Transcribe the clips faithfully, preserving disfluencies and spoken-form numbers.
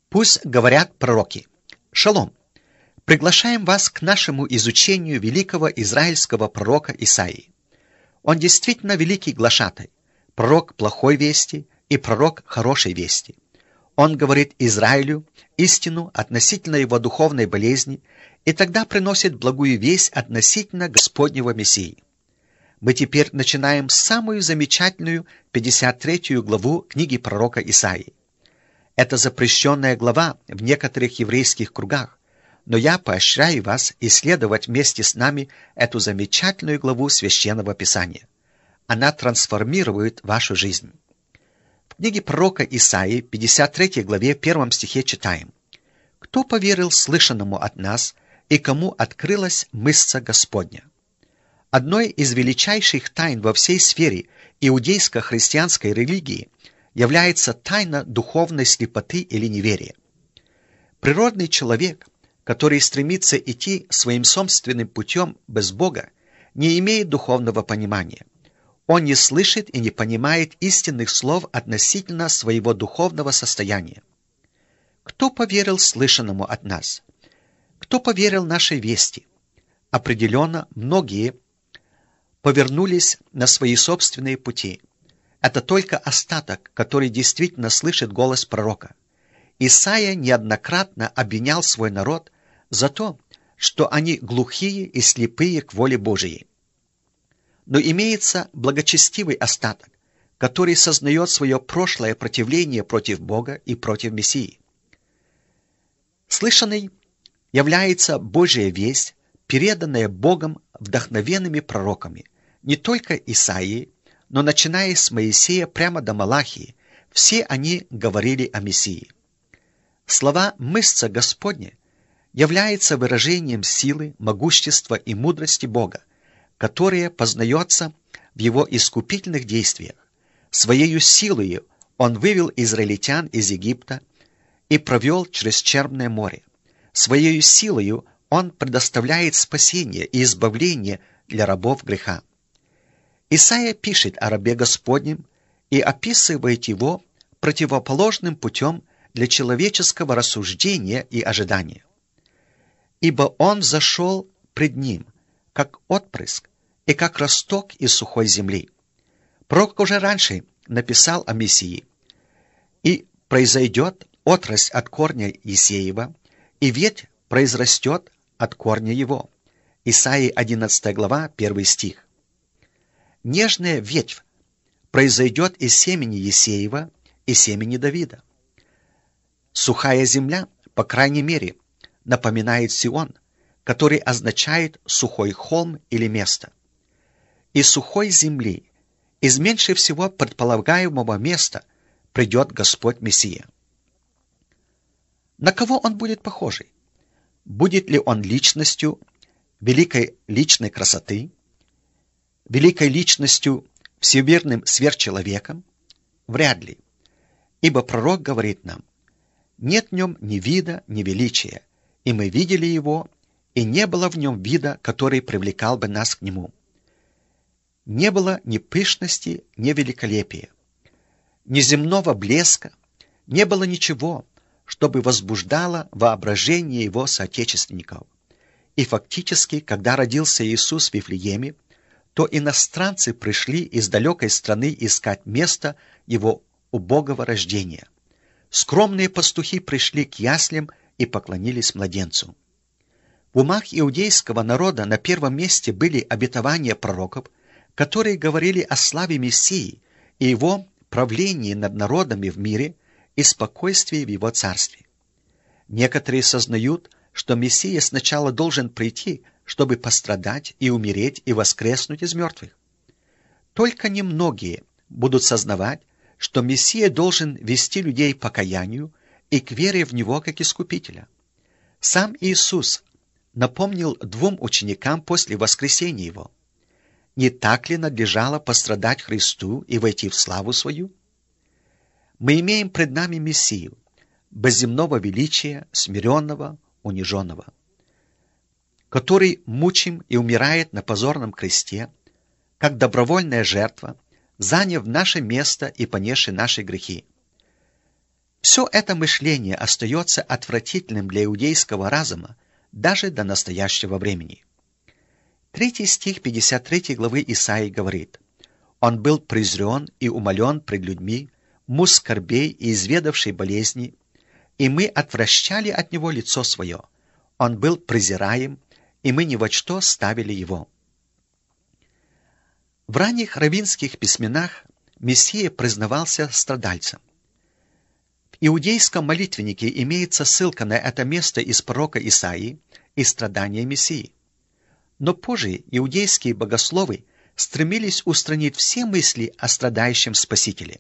Пусть говорят пророки. Шалом! Приглашаем вас к нашему изучению великого израильского пророка Исаии. Он действительно великий глашатай, пророк плохой вести и пророк хорошей вести. Он говорит Израилю истину относительно его духовной болезни и тогда приносит благую весть относительно Господнего Мессии. Мы теперь начинаем самую замечательную пятьдесят третью главу книги пророка Исаии. Это запрещенная глава в некоторых еврейских кругах, но я поощряю вас исследовать вместе с нами эту замечательную главу Священного Писания. Она трансформирует вашу жизнь. В книге пророка Исаии, пятьдесят третьей главе, первом стихе читаем: «Кто поверил слышанному от нас, и кому открылась мышца Господня?» Одной из величайших тайн во всей сфере иудейско-христианской религии является тайна духовной слепоты или неверия. Природный человек, который стремится идти своим собственным путем без Бога, не имеет духовного понимания. Он не слышит и не понимает истинных слов относительно своего духовного состояния. Кто поверил слышанному от нас? Кто поверил нашей вести? Определенно, многие повернулись на свои собственные пути. Это только остаток, который действительно слышит голос пророка. Исаия неоднократно обвинял свой народ за то, что они глухие и слепые к воле Божией. Но имеется благочестивый остаток, который сознает свое прошлое противление против Бога и против Мессии. Слышанной является Божья весть, переданная Богом вдохновенными пророками, не только Исаии, но начиная с Моисея прямо до Малахии, все они говорили о Мессии. Слова «мышца Господня» является выражением силы, могущества и мудрости Бога, которое познается в Его искупительных действиях. Своею силою Он вывел израильтян из Египта и провел через Черное море. Своею силою Он предоставляет спасение и избавление для рабов греха. Исаия пишет о рабе Господнем и описывает его противоположным путем для человеческого рассуждения и ожидания. «Ибо он зашел пред ним, как отпрыск и как росток из сухой земли». Пророк уже раньше написал о Мессии. «И произойдет отрасль от корня Иисеева, и ветвь произрастет от корня его». Исаии одиннадцатая глава, первый стих. Нежная ветвь произойдет из семени Иисеева и семени Давида. Сухая земля, по крайней мере, напоминает Сион, который означает сухой холм или место. Из сухой земли, из меньше всего предполагаемого места, придет Господь Мессия. На кого он будет похожий? Будет ли он личностью великой личной красоты, великой личностью, всемирным сверхчеловеком? Вряд ли. Ибо пророк говорит нам: «Нет в нем ни вида, ни величия, и мы видели его, и не было в нем вида, который привлекал бы нас к нему. Не было ни пышности, ни великолепия, ни земного блеска, не было ничего, чтобы возбуждало воображение его соотечественников». И фактически, когда родился Иисус в Вифлееме, то иностранцы пришли из далекой страны искать место его убогого рождения. Скромные пастухи пришли к яслям и поклонились младенцу. В умах иудейского народа на первом месте были обетования пророков, которые говорили о славе Мессии и его правлении над народами в мире и спокойствии в его царстве. Некоторые сознают, что Мессия сначала должен прийти, чтобы пострадать и умереть и воскреснуть из мертвых. Только немногие будут сознавать, что Мессия должен вести людей к покаянию и к вере в Него как Искупителя. Сам Иисус напомнил двум ученикам после воскресения Его: «Не так ли надлежало пострадать Христу и войти в славу свою?» Мы имеем пред нами Мессию, без земного величия, смиренного, униженного, который мучим и умирает на позорном кресте, как добровольная жертва, заняв наше место и понесший наши грехи. Все это мышление остается отвратительным для иудейского разума даже до настоящего времени. Третий стих пятьдесят третьей главы Исаии говорит: «Он был презрен и умолен пред людьми, муж скорбей и изведавший болезни, и мы отвращали от него лицо свое. Он был презираем, и мы ни во что ставили его». В ранних раввинских письменах Мессия признавался страдальцем. В иудейском молитвеннике имеется ссылка на это место из пророка Исаии и страдания Мессии. Но позже иудейские богословы стремились устранить все мысли о страдающем Спасителе.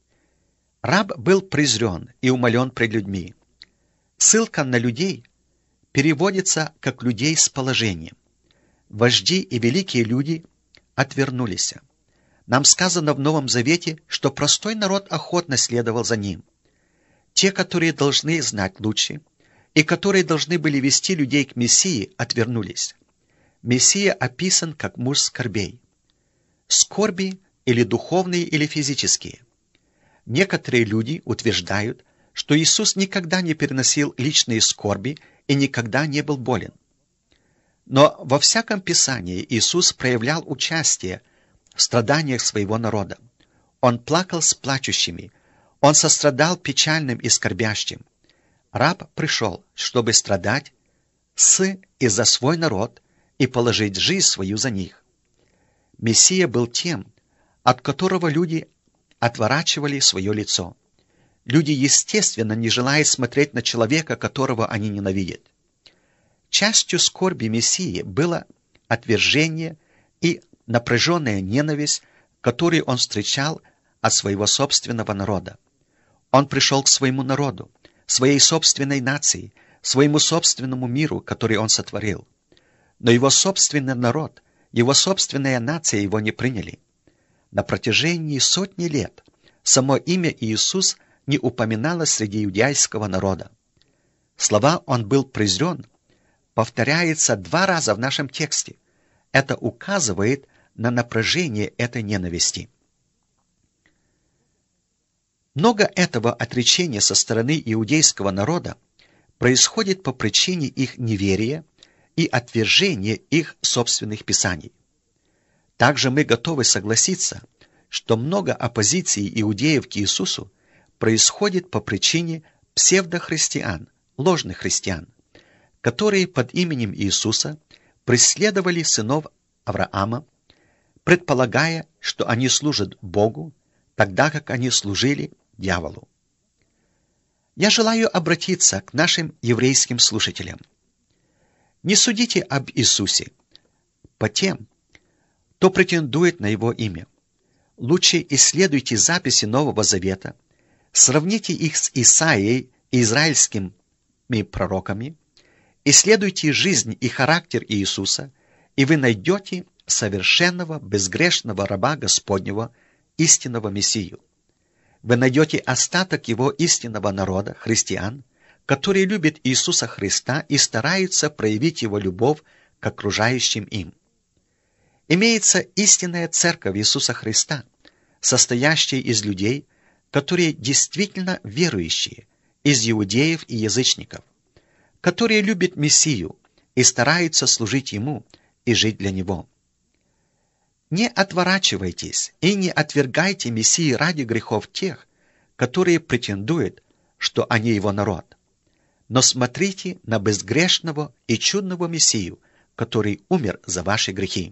Раб был презрен и умолен пред людьми. Ссылка на людей переводится как людей с положением. Вожди и великие люди отвернулись. Нам сказано в Новом Завете, что простой народ охотно следовал за ним. Те, которые должны знать лучше, и которые должны были вести людей к Мессии, отвернулись. Мессия описан как муж скорбей. Скорби или духовные, или физические. Некоторые люди утверждают, что Иисус никогда не переносил личные скорби и никогда не был болен. Но во всяком Писании Иисус проявлял участие в страданиях своего народа. Он плакал с плачущими, он сострадал печальным и скорбящим. Раб пришел, чтобы страдать с и за свой народ и положить жизнь свою за них. Мессия был тем, от которого люди отворачивали свое лицо. Люди, естественно, не желают смотреть на человека, которого они ненавидят. Частью скорби Мессии было отвержение и напряженная ненависть, которую он встречал от своего собственного народа. Он пришел к своему народу, своей собственной нации, своему собственному миру, который он сотворил. Но его собственный народ, его собственная нация его не приняли. На протяжении сотни лет само имя Иисус не упоминалось среди иудейского народа. Слова «он был презрен» повторяется два раза в нашем тексте. Это указывает на напряжение этой ненависти. Много этого отречения со стороны иудейского народа происходит по причине их неверия и отвержения их собственных писаний. Также мы готовы согласиться, что много оппозиции иудеев к Иисусу происходит по причине псевдохристиан, ложных христиан, которые под именем Иисуса преследовали сынов Авраама, предполагая, что они служат Богу, тогда как они служили дьяволу. Я желаю обратиться к нашим еврейским слушателям. Не судите об Иисусе по тем, кто претендует на Его имя. Лучше исследуйте записи Нового Завета, сравните их с Исаией и израильскими пророками, исследуйте жизнь и характер Иисуса, и вы найдете совершенного, безгрешного раба Господнего, истинного Мессию. Вы найдете остаток Его истинного народа, христиан, которые любят Иисуса Христа и стараются проявить Его любовь к окружающим им. Имеется истинная церковь Иисуса Христа, состоящая из людей, которые действительно верующие, из иудеев и язычников, которые любят Мессию и стараются служить Ему и жить для Него. Не отворачивайтесь и не отвергайте Мессии ради грехов тех, которые претендуют, что они Его народ. Но смотрите на безгрешного и чудного Мессию, который умер за ваши грехи.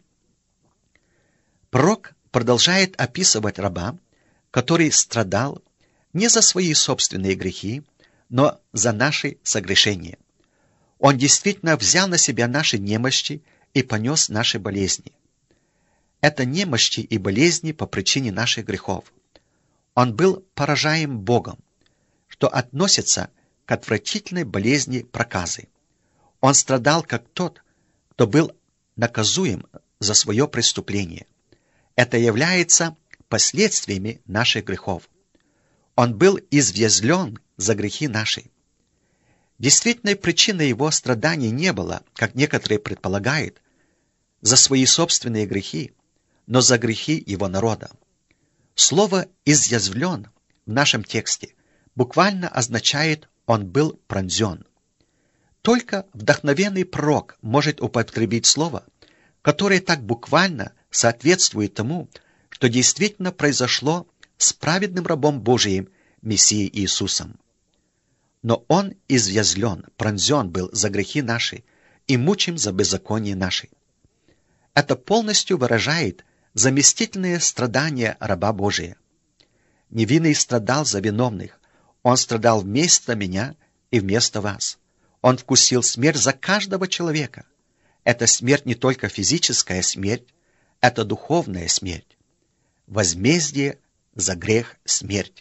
Пророк продолжает описывать раба, который страдал не за свои собственные грехи, но за наши согрешения. Он действительно взял на себя наши немощи и понес наши болезни. Это немощи и болезни по причине наших грехов. Он был поражаем Богом, что относится к отвратительной болезни проказы. Он страдал как тот, кто был наказуем за свое преступление. Это является последствиями наших грехов. Он был извязлен за грехи наши. Действительной причиной его страданий не было, как некоторые предполагают, за свои собственные грехи, но за грехи его народа. Слово «изъязвлен» в нашем тексте буквально означает «он был пронзен». Только вдохновенный пророк может употребить слово, которое так буквально соответствует тому, что действительно произошло с праведным рабом Божиим Мессией Иисусом. Но он извязлен, пронзен был за грехи наши и мучим за беззаконие наши. Это полностью выражает заместительные страдания раба Божия. Невинный страдал за виновных, он страдал вместо меня и вместо вас. Он вкусил смерть за каждого человека. Эта смерть не только физическая смерть, это духовная смерть. Возмездие за грех — смерть.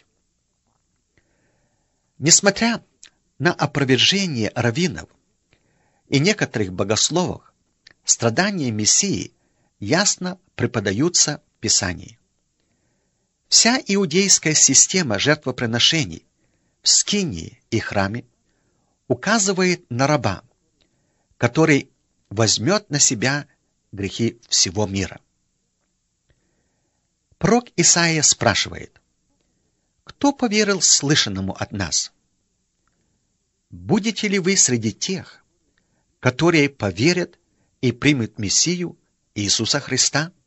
Несмотря на опровержение раввинов и некоторых богословов, страдания Мессии ясно преподаются в Писании. Вся иудейская система жертвоприношений в скинии и храме указывает на раба, который возьмет на себя грехи всего мира. Пророк Исаия спрашивает: «Кто поверил слышанному от нас? Будете ли вы среди тех, которые поверят и примут Мессию Иисуса Христа?»